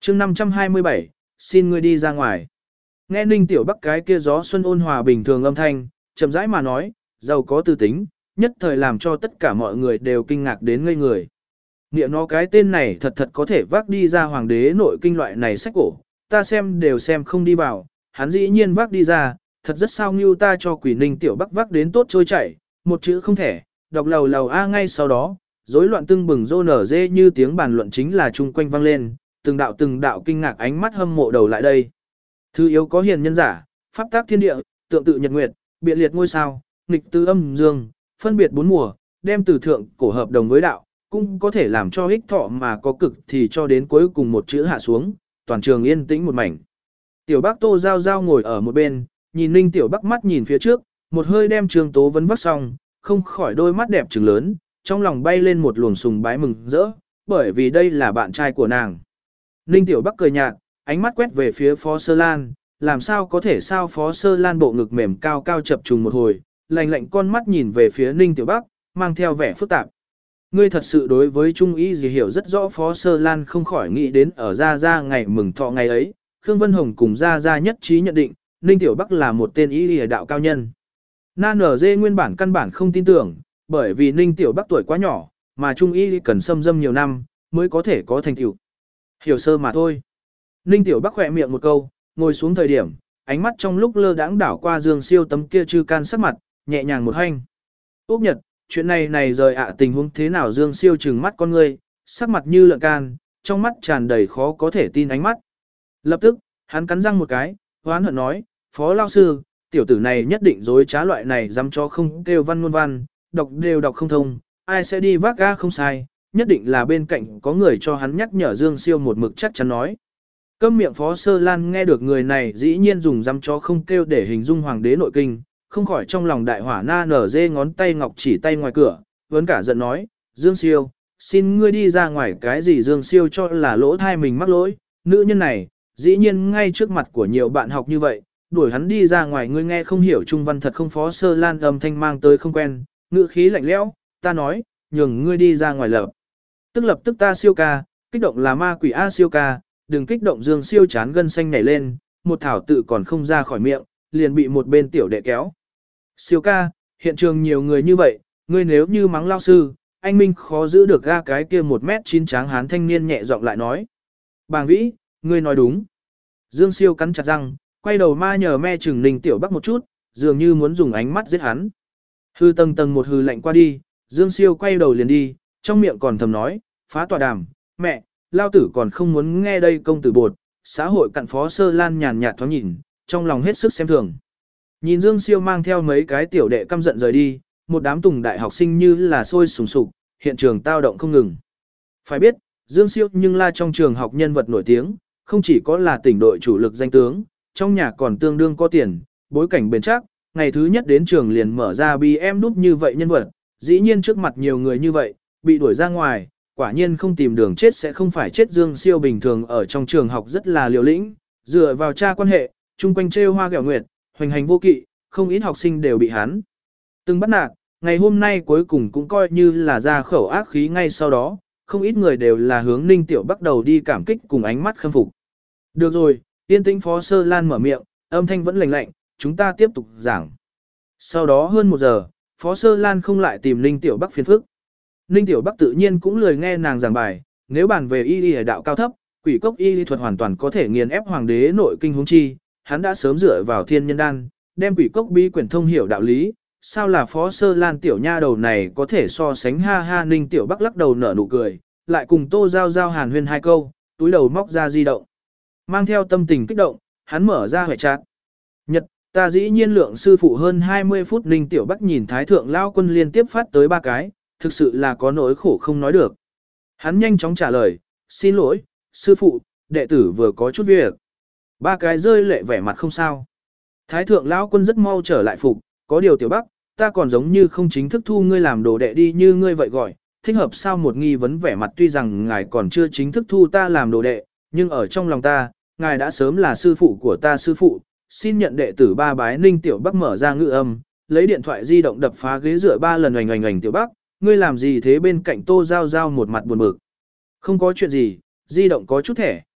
chương 527, xin ngươi đi ra ngoài. Nghe Ninh Tiểu Bắc cái kia gió xuân ôn hòa bình thường âm thanh, chậm rãi mà nói, giàu có tư tính, nhất thời làm cho tất cả mọi người đều kinh ngạc đến ngây người. Nghĩa nó cái tên này thật thật có thể vác đi ra hoàng đế nội kinh loại này sách cổ, ta xem đều xem không đi vào, hắn dĩ nhiên vác đi ra, thật rất sao ngưu ta cho quỷ Ninh Tiểu Bắc vác đến tốt trôi chảy, một chữ không thể, đọc lầu lầu a ngay sau đó, rối loạn tưng bừng rô nở dê như tiếng bàn luận chính là chung quanh vang lên, từng đạo kinh ngạc ánh mắt hâm mộ đầu lại đây. Thứ yếu có hiền nhân giả, pháp tác thiên địa, tượng tự nhật nguyệt, biện liệt ngôi sao, nghịch tư âm dương, phân biệt bốn mùa, đem từ thượng cổ hợp đồng với đạo, cũng có thể làm cho ích thọ mà có cực thì cho đến cuối cùng một chữ hạ xuống, toàn trường yên tĩnh một mảnh. Tiểu Bắc Tô Giao Giao ngồi ở một bên, nhìn Ninh Tiểu Bắc mắt nhìn phía trước, một hơi đem Trường Tố Vấn vắt xong, không khỏi đôi mắt đẹp trừng lớn, trong lòng bay lên một luồng sùng bái mừng rỡ, bởi vì đây là bạn trai của nàng. Ninh Tiểu Bắc cười nhạt, ánh mắt quét về phía Phó Sơ Lan, làm sao có thể sao Phó Sơ Lan bộ ngực mềm cao cao chập trùng một hồi, lạnh lạnh con mắt nhìn về phía Ninh Tiểu Bắc, mang theo vẻ phức tạp. Ngươi thật sự đối với Trung Y gì hiểu rất rõ. Phó Sơ Lan không khỏi nghĩ đến ở Gia ngày mừng thọ ngày ấy, Khương Vân Hồng cùng Gia nhất trí nhận định, Ninh Tiểu Bắc là một tên y đạo cao nhân. Nan ở dê nguyên bản căn bản không tin tưởng, bởi vì Ninh Tiểu Bắc tuổi quá nhỏ, mà Trung Y cần xâm dâm nhiều năm, mới có thể có thành tựu. Hiểu sơ mà thôi. Ninh Tiểu Bắc khỏe miệng một câu, ngồi xuống thời điểm, ánh mắt trong lúc lơ đãng đảo qua Dương Siêu tấm kia chư can sắc mặt, nhẹ nhàng một hành. Úc Nhật, chuyện này rời tình huống thế nào? Dương Siêu trừng mắt con ngươi, sắc mặt như lợn can, trong mắt tràn đầy khó có thể tin ánh mắt. Lập tức, hắn cắn răng một cái, hoán hận nói, Phó Lao Sư, tiểu tử này nhất định dối trá loại này dám cho không kêu văn ngôn văn, đọc đều đọc không thông, ai sẽ đi vác ga không sai, nhất định là bên cạnh có người cho hắn nhắc nhở. Dương Siêu một mực chắc chắn nói. Câm miệng. Phó Sơ Lan nghe được người này dĩ nhiên dùng dám cho không kêu để hình dung hoàng đế nội kinh, không khỏi trong lòng đại hỏa na nở dê ngón tay ngọc chỉ tay ngoài cửa, vẫn cả giận nói, Dương Siêu, xin ngươi đi ra ngoài. Cái gì? Dương Siêu cho là lỗ thai mình mắc lỗi, nữ nhân này, dĩ nhiên ngay trước mặt của nhiều bạn học như vậy, đuổi hắn đi ra ngoài. Ngươi nghe không hiểu trung văn thật không? Phó Sơ Lan âm thanh mang tới không quen, ngữ khí lạnh lẽo, ta nói, nhường ngươi đi ra ngoài lập tức ta Siêu ca, kích động là ma quỷ a Siêu ca, đừng kích động. Dương Siêu chán gân xanh nhảy lên, một thảo tự còn không ra khỏi miệng, liền bị một bên tiểu đệ kéo. Siêu ca, hiện trường nhiều người như vậy, ngươi nếu như mắng lao sư, anh Minh khó giữ được ga. Cái kia 1m9 tráng hán thanh niên nhẹ giọng lại nói. Bàng Vĩ, ngươi nói đúng. Dương Siêu cắn chặt răng, quay đầu ma nhờ me chừng Ninh Tiểu Bắc một chút, dường như muốn dùng ánh mắt giết hắn. Hư tầng một hư lạnh qua đi, Dương Siêu quay đầu liền đi, trong miệng còn thầm nói, phá tọa đàm, mẹ, lao tử còn không muốn nghe đây công tử bột. Xã hội cặn. Phó Sơ Lan nhàn nhạt thoáng nhìn, trong lòng hết sức xem thường. Nhìn Dương Siêu mang theo mấy cái tiểu đệ căm giận rời đi, một đám tùng đại học sinh như là sôi sùng sục, hiện trường tao động không ngừng. Phải biết, Dương Siêu nhưng là trong trường học nhân vật nổi tiếng, không chỉ có là tỉnh đội chủ lực danh tướng, trong nhà còn tương đương có tiền, bối cảnh bền chắc, ngày thứ nhất đến trường liền mở ra BM đúp như vậy nhân vật, dĩ nhiên trước mặt nhiều người như vậy, bị đuổi ra ngoài, quả nhiên không tìm đường chết sẽ không phải chết. Dương Siêu bình thường ở trong trường học rất là liều lĩnh, dựa vào cha quan hệ, chung quanh trêu hoa ghẹo nguyệt, hoành hành vô kỵ, không ít học sinh đều bị hắn từng bắt nạt. Ngày hôm nay cuối cùng cũng coi như là ra khẩu ác khí. Ngay sau đó, không ít người đều là hướng Ninh Tiểu Bắc đầu đi cảm kích cùng ánh mắt khâm phục. Được rồi, yên tĩnh. Phó Sơ Lan mở miệng, âm thanh vẫn lạnh lạnh, chúng ta tiếp tục giảng. Sau đó hơn 1 giờ, Phó Sơ Lan không lại tìm Ninh Tiểu Bắc phiền phức. Ninh Tiểu Bắc tự nhiên cũng lười nghe nàng giảng bài, nếu bàn về y đạo cao thấp, quỷ cốc y thuật hoàn toàn có thể nghiền ép hoàng đế nội kinh huống chi, hắn đã sớm dựa vào thiên nhân đan, đem quỷ cốc bí quyển thông hiểu đạo lý, sao là Phó Sơ Lan tiểu nha đầu này có thể so sánh? Ha ha. Ninh Tiểu Bắc lắc đầu nở nụ cười, lại cùng Tô Giao Giao hàn huyên 2 câu, túi đầu móc ra di động. Mang theo tâm tình kích động, hắn mở ra hệ chat. Nhật, ta dĩ nhiên lượng sư phụ hơn 20 phút. Ninh Tiểu Bắc nhìn Thái Thượng Lao Quân liên tiếp phát tới 3 cái, thực sự là có nỗi khổ không nói được. Hắn nhanh chóng trả lời, xin lỗi, sư phụ, đệ tử vừa có chút việc. 3 cái rơi lệ vẻ mặt không sao. Thái Thượng Lão Quân rất mau trở lại phục, có điều Tiểu Bắc, ta còn giống như không chính thức thu ngươi làm đồ đệ đi như ngươi vậy gọi, thích hợp sao? Một nghi vấn vẻ mặt. Tuy rằng ngài còn chưa chính thức thu ta làm đồ đệ, nhưng ở trong lòng ta, ngài đã sớm là sư phụ của ta. Sư phụ, xin nhận đệ tử 3 bái. Ninh Tiểu Bắc mở ra ngữ âm, lấy điện thoại di động đập phá ghế dựa 3 lần oành. Tiểu Bắc, ngươi làm gì thế? Bên cạnh Tô Giao Giao một mặt buồn bực. Không có chuyện gì, di động có chút thẻ,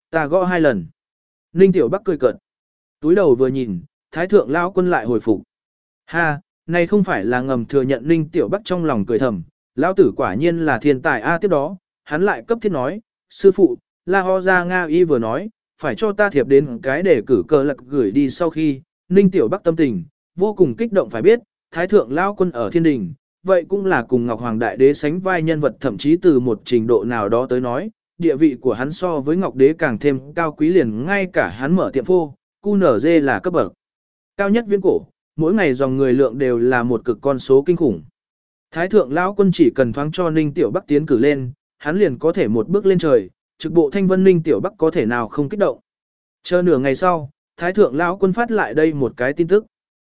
Ta gõ 2 lần. Ninh Tiểu Bắc cười cợt. Túi đầu vừa nhìn, Thái thượng lão quân lại hồi phục. Ha, này không phải là ngầm thừa nhận Ninh Tiểu Bắc trong lòng cười thầm, lão tử quả nhiên là thiên tài a. Tiếp đó, hắn lại cấp thiết nói, sư phụ, La Ho Gia Nga Y vừa nói, phải cho ta thiệp đến cái để cử cờ lạc gửi đi. Sau khi, Ninh Tiểu Bắc tâm tình, vô cùng kích động. Phải biết, Thái thượng lão quân ở thiên đình, vậy cũng là cùng Ngọc Hoàng Đại Đế sánh vai nhân vật, thậm chí từ một trình độ nào đó tới nói, địa vị của hắn so với Ngọc Đế càng thêm cao quý, liền ngay cả hắn mở tiệm phô, QNZ là cấp bậc cao nhất viễn cổ, mỗi ngày dòng người lượng đều là một cực con số kinh khủng. Thái thượng lão quân chỉ cần thoáng cho Ninh Tiểu Bắc tiến cử lên, hắn liền có thể một bước lên trời, trực bộ thanh vân. Ninh Tiểu Bắc có thể nào không kích động. Chờ nửa ngày sau, Thái thượng lão quân phát lại đây một cái tin tức.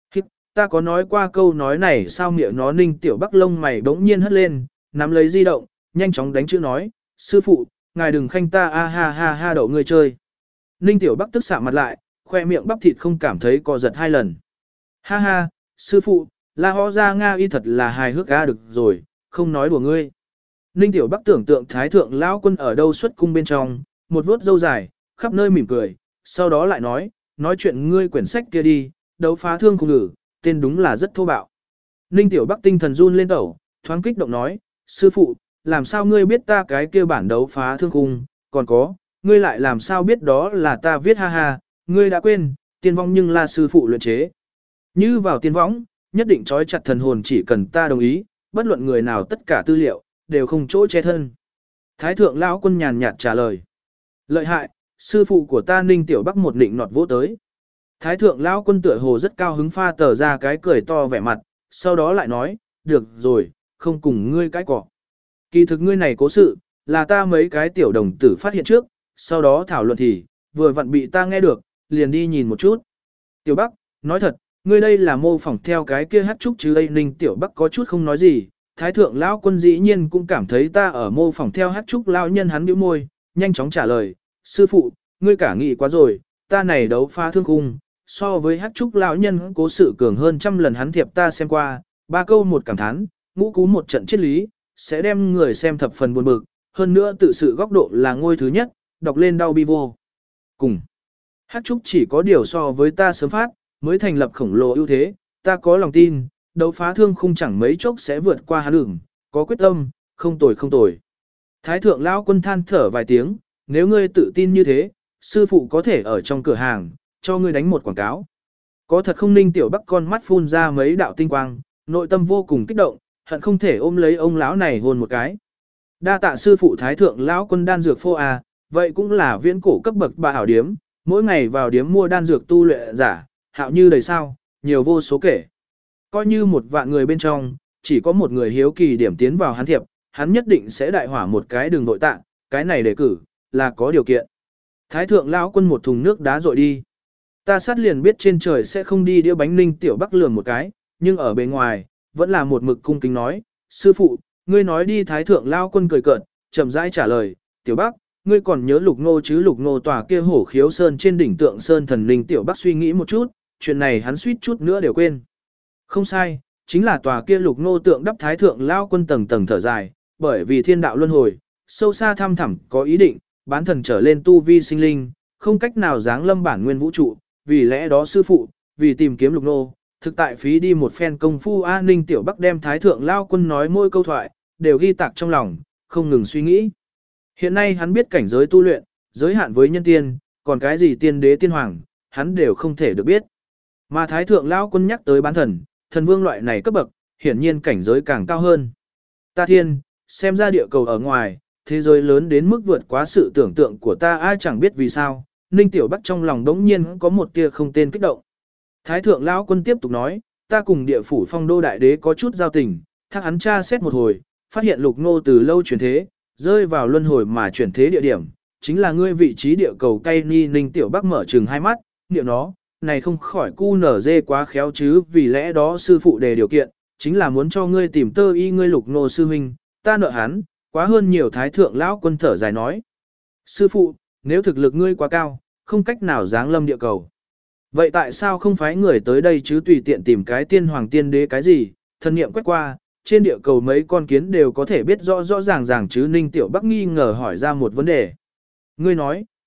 Ta có nói qua câu nói này sao miệng nó. Ninh Tiểu Bắc lông mày bỗng nhiên hất lên, nắm lấy di động, nhanh chóng đánh chữ nói, sư phụ, ngài đừng khanh ta a ha ha ha đậu người chơi. Ninh Tiểu Bắc tức xạ mặt lại, khoe miệng bắp thịt không cảm thấy co giật 2 lần. Ha ha, sư phụ, La Ho Gia Nga Y thật là hài hước a. Được rồi, không nói đùa ngươi. Ninh Tiểu Bắc tưởng tượng Thái thượng lão quân ở đâu xuất cung bên trong, một vuốt râu dài, khắp nơi mỉm cười, sau đó lại nói chuyện ngươi quyển sách kia đi, đấu phá thương khung ngữ, tên đúng là rất thô bạo. Ninh Tiểu Bắc tinh thần run lên tẩu, thoáng kích động nói, sư phụ, làm sao ngươi biết ta cái kia bản đấu phá thương khung, còn có, ngươi lại làm sao biết đó là ta viết. Ha ha, ngươi đã quên, tiên vong nhưng là sư phụ luyện chế. Như vào tiên võng, nhất định trói chặt thần hồn, chỉ cần ta đồng ý, bất luận người nào tất cả tư liệu, đều không chỗ che thân. Thái thượng lão quân nhàn nhạt trả lời. Lợi hại, sư phụ của ta. Ninh Tiểu Bắc một nịnh nọt vỗ tới. Thái thượng lão quân tựa hồ rất cao hứng, pha tờ ra cái cười to vẻ mặt, sau đó lại nói, được rồi, không cùng ngươi cãi cọ. Kỳ thực ngươi này cố sự, là ta mấy cái tiểu đồng tử phát hiện trước, sau đó thảo luận thì, vừa vặn bị ta nghe được, liền đi nhìn một chút. Tiểu Bắc, nói thật, ngươi đây là mô phỏng theo cái kia hát trúc chứ đây. Ninh Tiểu Bắc có chút không nói gì, Thái thượng lão quân dĩ nhiên cũng cảm thấy ta ở mô phỏng theo hát trúc lão nhân. Hắn bĩu môi, nhanh chóng trả lời, sư phụ, ngươi cả nghị quá rồi, ta này đấu phá thương khung, so với hát trúc lão nhân cố sự cường hơn 100 lần. Hắn thiệp ta xem qua, 3 câu một cảm thán, ngũ cú một trận triết lý, sẽ đem người xem thập phần buồn bực, hơn nữa tự sự góc độ là ngôi thứ nhất, đọc lên đau bi vô cùng. Hát trúc chỉ có điều so với ta sớm phát, mới thành lập khổng lồ ưu thế, ta có lòng tin, đấu phá thương khung chẳng mấy chốc sẽ vượt qua hắn đường, có quyết tâm, không tồi không tồi. Thái thượng lão quân than thở vài tiếng, nếu ngươi tự tin như thế, sư phụ có thể ở trong cửa hàng, cho ngươi đánh một quảng cáo. Có thật không? Ninh Tiểu Bắc con mắt phun ra mấy đạo tinh quang, nội tâm vô cùng kích động, hận không thể ôm lấy ông lão này hôn một cái. Đa tạ sư phụ. Thái thượng lão quân đan dược phô à, vậy cũng là viễn cổ cấp bậc bà hảo điếm, mỗi ngày vào điếm mua đan dược tu luyện giả, hạo như đầy sao, nhiều vô số kể. Coi như 1 vạn người bên trong, chỉ có một người hiếu kỳ điểm tiến vào hắn thiệp, hắn nhất định sẽ đại hỏa một cái đường nội tạ, cái này đề cử, là có điều kiện. Thái thượng lão quân một thùng nước đá rội đi. Ta sát liền biết trên trời sẽ không đi đĩa bánh. Ninh Tiểu Bắc lườm một cái, nhưng ở bên ngoài, vẫn là một mực cung kính nói, sư phụ, ngươi nói đi. Thái thượng lão quân cười cợt, chậm rãi trả lời, Tiểu Bắc, ngươi còn nhớ Lục Ngô chứ? Lục Ngô tòa kia hổ khiếu sơn trên đỉnh tượng sơn thần. Ninh Tiểu Bắc suy nghĩ một chút, chuyện này hắn suýt chút nữa đều quên. Không sai, chính là tòa kia Lục Ngô tượng đắp. Thái thượng lão quân tầng tầng thở dài, bởi vì thiên đạo luân hồi, sâu xa thăm thẳm có ý định, bán thần trở lên tu vi sinh linh, không cách nào giáng lâm bản nguyên vũ trụ, vì lẽ đó sư phụ, vì tìm kiếm Lục Ngô, thực tại phí đi một phen công phu. Ninh Tiểu Bắc đem Thái thượng lão quân nói mỗi câu thoại, đều ghi tạc trong lòng, không ngừng suy nghĩ. Hiện nay hắn biết cảnh giới tu luyện, giới hạn với nhân tiên, còn cái gì tiên đế tiên hoàng, hắn đều không thể được biết. Mà Thái thượng lão quân nhắc tới bán thần, thần vương loại này cấp bậc, hiển nhiên cảnh giới càng cao hơn. Ta thiên, xem ra địa cầu ở ngoài, thế giới lớn đến mức vượt quá sự tưởng tượng của ta. Ai chẳng biết vì sao, Ninh Tiểu Bắc trong lòng đống nhiên có một tia không tên kích động. Thái thượng lão quân tiếp tục nói, ta cùng địa phủ Phong Đô đại đế có chút giao tình, thác hắn tra xét một hồi, phát hiện Lục Ngô từ lâu chuyển thế, rơi vào luân hồi mà chuyển thế địa điểm, chính là ngươi vị trí địa cầu cây ni. Ninh Tiểu Bắc mở trừng hai mắt, niệm nó, này không khỏi cu nở dê quá khéo chứ, vì lẽ đó sư phụ đề điều kiện, chính là muốn cho ngươi tìm tơ y ngươi Lục Ngô sư huynh, ta nợ hắn, quá hơn nhiều. Thái thượng lão quân thở dài nói, sư phụ, nếu thực lực ngươi quá cao, không cách nào giáng lâm địa cầu, vậy tại sao không phái người tới đây chứ? Tùy tiện tìm cái tiên hoàng tiên đế cái gì, thần niệm quét qua, trên địa cầu mấy con kiến đều có thể biết rõ rõ ràng ràng chứ. Ninh Tiểu Bắc nghi ngờ hỏi ra một vấn đề. Ngươi nói,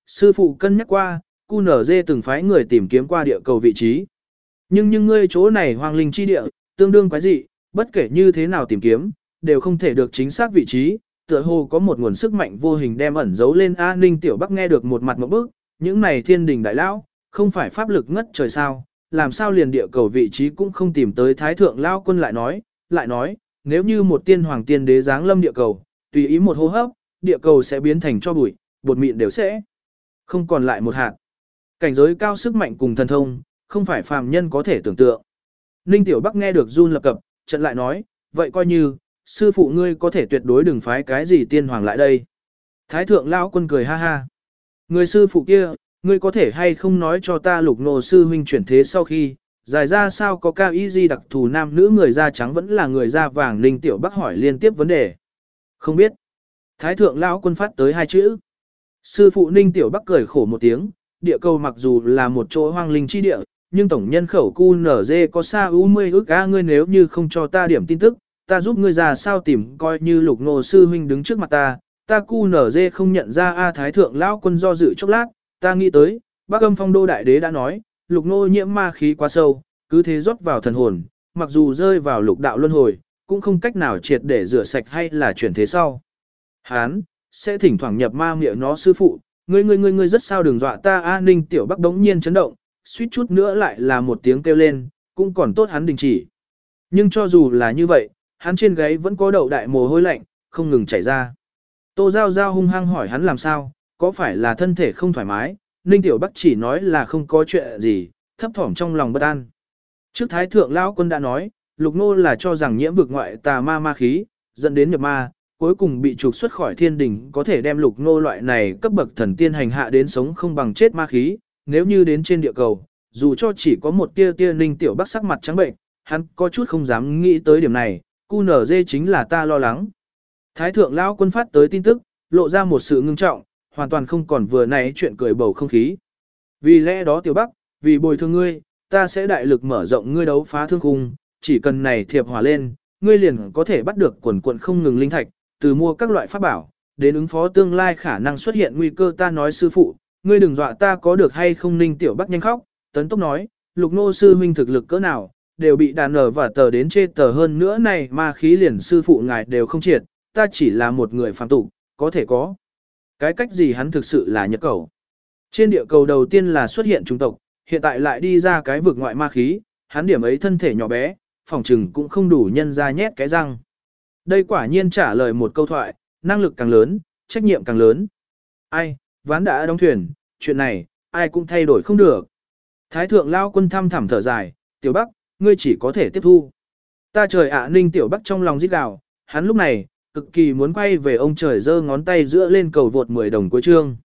sư phụ cân nhắc qua, QNZ từng phái người tìm kiếm qua địa cầu vị trí. Nhưng ngươi chỗ này hoang linh chi địa, tương đương quái dị, bất kể như thế nào tìm kiếm, đều không thể được chính xác vị trí, tựa hồ có một nguồn sức mạnh vô hình đem ẩn giấu lên. A Ninh Tiểu Bắc nghe được một mặt một bước, những này thiên đình đại lão, không phải pháp lực ngất trời sao, làm sao liền địa cầu vị trí cũng không tìm tới. Thái thượng lão quân lại nói, nếu như một tiên hoàng tiên đế giáng lâm địa cầu, tùy ý một hô hấp, địa cầu sẽ biến thành cho bụi, bột mịn đều sẽ không còn lại một hạt. Cảnh giới cao sức mạnh cùng thần thông, không phải phàm nhân có thể tưởng tượng. Ninh Tiểu Bắc nghe được run lập cập, trận lại nói, vậy coi như, sư phụ ngươi có thể tuyệt đối đừng phái cái gì tiên hoàng lại đây. Thái thượng lão quân cười ha ha. Người sư phụ kia, ngươi có thể hay không nói cho ta Lục Nô sư huynh chuyển thế sau khi, dài ra sao có cao y di đặc thù nam nữ người da trắng vẫn là người da vàng. Ninh Tiểu Bắc hỏi liên tiếp vấn đề. Không biết. Thái thượng lão quân phát tới 2 chữ. Sư phụ Ninh Tiểu Bắc cười khổ một tiếng, địa cầu mặc dù là một chỗ hoang linh chi địa, nhưng tổng nhân khẩu QNZ có xa 10 ức a. Ngươi nếu như không cho ta điểm tin tức, ta giúp ngươi ra sao tìm, coi như Lục Nô sư huynh đứng trước mặt ta QNZ không nhận ra a. Thái thượng lão quân do dự chốc lát, ta nghĩ tới, Bắc Âm Phong Đô đại đế đã nói, Lục Nô nhiễm ma khí quá sâu, cứ thế rót vào thần hồn, mặc dù rơi vào lục đạo luân hồi, cũng không cách nào triệt để rửa sạch hay là chuyển thế sau. Hán sẽ thỉnh thoảng nhập ma miệng nó. Sư phụ, ngươi rất sao, đừng dọa ta. A Ninh Tiểu Bắc đống nhiên chấn động, suýt chút nữa lại là một tiếng kêu lên, cũng còn tốt hắn đình chỉ. Nhưng cho dù là như vậy, hắn trên gáy vẫn có đậu đại mồ hôi lạnh, không ngừng chảy ra. Tô Giao Giao hung hăng hỏi hắn làm sao, có phải là thân thể không thoải mái. Ninh Tiểu Bắc chỉ nói là không có chuyện gì, thấp thỏm trong lòng bất an. Trước Thái thượng lão quân đã nói, Lục Nô là cho rằng nhiễm vực ngoại tà ma ma khí, dẫn đến nhập ma, cuối cùng bị trục xuất khỏi thiên đình, có thể đem Lục Nô loại này cấp bậc thần tiên hành hạ đến sống không bằng chết ma khí. Nếu như đến trên địa cầu, dù cho chỉ có một tia tia. Ninh Tiểu Bắc sắc mặt trắng bệnh, hắn có chút không dám nghĩ tới điểm này. QNZ chính là ta lo lắng. Thái thượng lão quân phát tới tin tức, lộ ra một sự ngưng trọng, hoàn toàn không còn vừa nãy chuyện cười bầu không khí. Vì lẽ đó Tiểu Bắc, vì bồi thường ngươi, ta sẽ đại lực mở rộng ngươi đấu phá thương khung, chỉ cần này thiệp hỏa lên, ngươi liền có thể bắt được quần quần không ngừng linh thạch, từ mua các loại pháp bảo, đến ứng phó tương lai khả năng xuất hiện nguy cơ. Ta nói sư phụ, ngươi đừng dọa ta có được hay không. Ninh Tiểu Bắc nhanh khóc, tấn tốc nói, Lục Nô sư huynh thực lực cỡ nào, đều bị đàn ở và tờ đến chê tờ, hơn nữa này ma khí liền sư phụ ngài đều không triệt, ta chỉ là một người phàm tục, có thể có cái cách gì. Hắn thực sự là nhật cầu. Trên địa cầu đầu tiên là xuất hiện chủng tộc, hiện tại lại đi ra cái vực ngoại ma khí, hắn điểm ấy thân thể nhỏ bé, phòng trừng cũng không đủ nhân ra nhét cái răng. Đây quả nhiên trả lời một câu thoại, năng lực càng lớn, trách nhiệm càng lớn. Ai, ván đã đóng thuyền, chuyện này, ai cũng thay đổi không được. Thái thượng lao quân thăm thẳm thở dài, Tiểu Bắc, ngươi chỉ có thể tiếp thu. Ta trời ạ. Ninh Tiểu Bắc trong lòng rít gào, hắn lúc này, cực kỳ muốn quay về ông trời giơ ngón tay giữa lên cầu vượt 10 đồng cuối chương.